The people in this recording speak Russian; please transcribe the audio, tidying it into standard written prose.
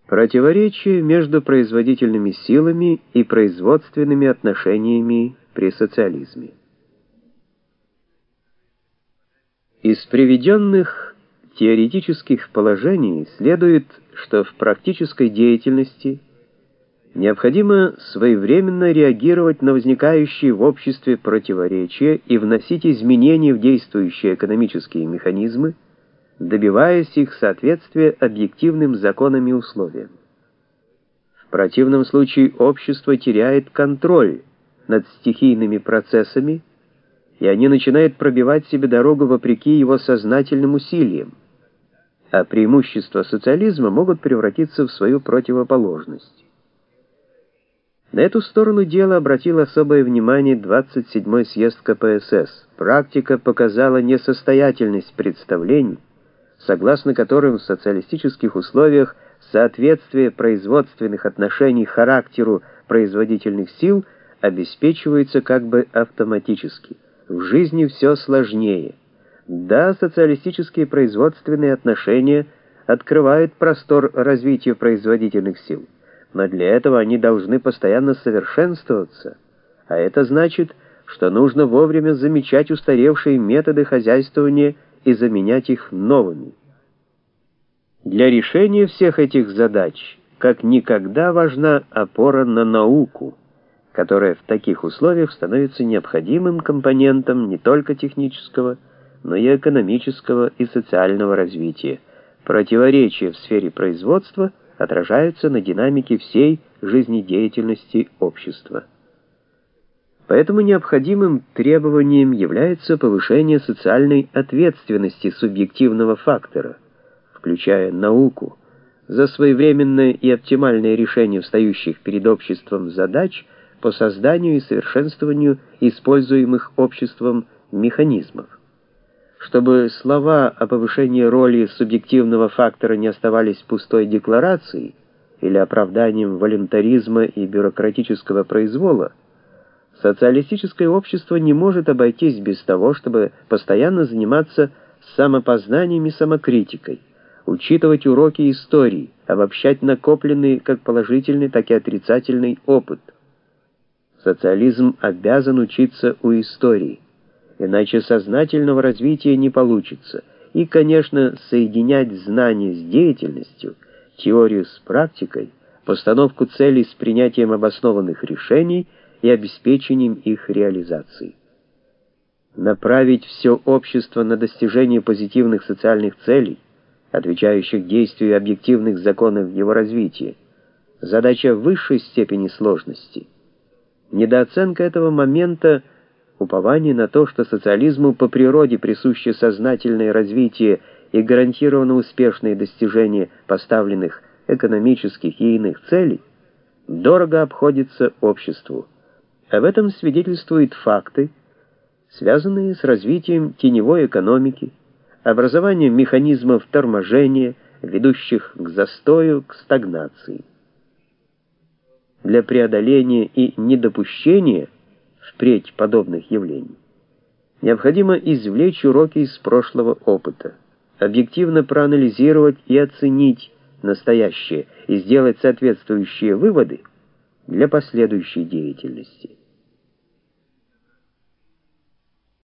Противоречие между производительными силами и производственными отношениями при социализме. Из приведенных теоретических положений следует, что в практической деятельности необходимо своевременно реагировать на возникающие в обществе противоречия и вносить изменения в действующие экономические механизмы, добиваясь их соответствия объективным законам и условиям. В противном случае общество теряет контроль над стихийными процессами, и они начинают пробивать себе дорогу вопреки его сознательным усилиям, а преимущества социализма могут превратиться в свою противоположность. На эту сторону дела обратил особое внимание 27-й съезд КПСС. Практика показала несостоятельность представлений, согласно которым в социалистических условиях соответствие производственных отношений характеру производительных сил обеспечивается как бы автоматически. В жизни все сложнее. Да, социалистические производственные отношения открывают простор развитию производительных сил, но для этого они должны постоянно совершенствоваться, а это значит, что нужно вовремя замечать устаревшие методы хозяйствования и заменять их новыми. Для решения всех этих задач как никогда важна опора на науку, которая в таких условиях становится необходимым компонентом не только технического, но и экономического и социального развития. Противоречия в сфере производства отражаются на динамике всей жизнедеятельности общества. Поэтому необходимым требованием является повышение социальной ответственности субъективного фактора, включая науку, за своевременное и оптимальное решение встающих перед обществом задач по созданию и совершенствованию используемых обществом механизмов. Чтобы слова о повышении роли субъективного фактора не оставались пустой декларацией или оправданием волюнтаризма и бюрократического произвола, социалистическое общество не может обойтись без того, чтобы постоянно заниматься самопознанием и самокритикой, учитывать уроки истории, обобщать накопленный как положительный, так и отрицательный опыт. Социализм обязан учиться у истории, иначе сознательного развития не получится. И, конечно, соединять знания с деятельностью, теорию с практикой, постановку целей с принятием обоснованных решений и обеспечением их реализации. Направить все общество на достижение позитивных социальных целей, отвечающих действию объективных законов его развития, задача высшей степени сложности. Недооценка этого момента, упование на то, что социализму по природе присуще сознательное развитие и гарантированно успешные достижения поставленных экономических и иных целей, дорого обходится обществу. Об этом свидетельствуют факты, связанные с развитием теневой экономики, образованием механизмов торможения, ведущих к застою, к стагнации. Для преодоления и недопущения впредь подобных явлений необходимо извлечь уроки из прошлого опыта, объективно проанализировать и оценить настоящее и сделать соответствующие выводы для последующей деятельности.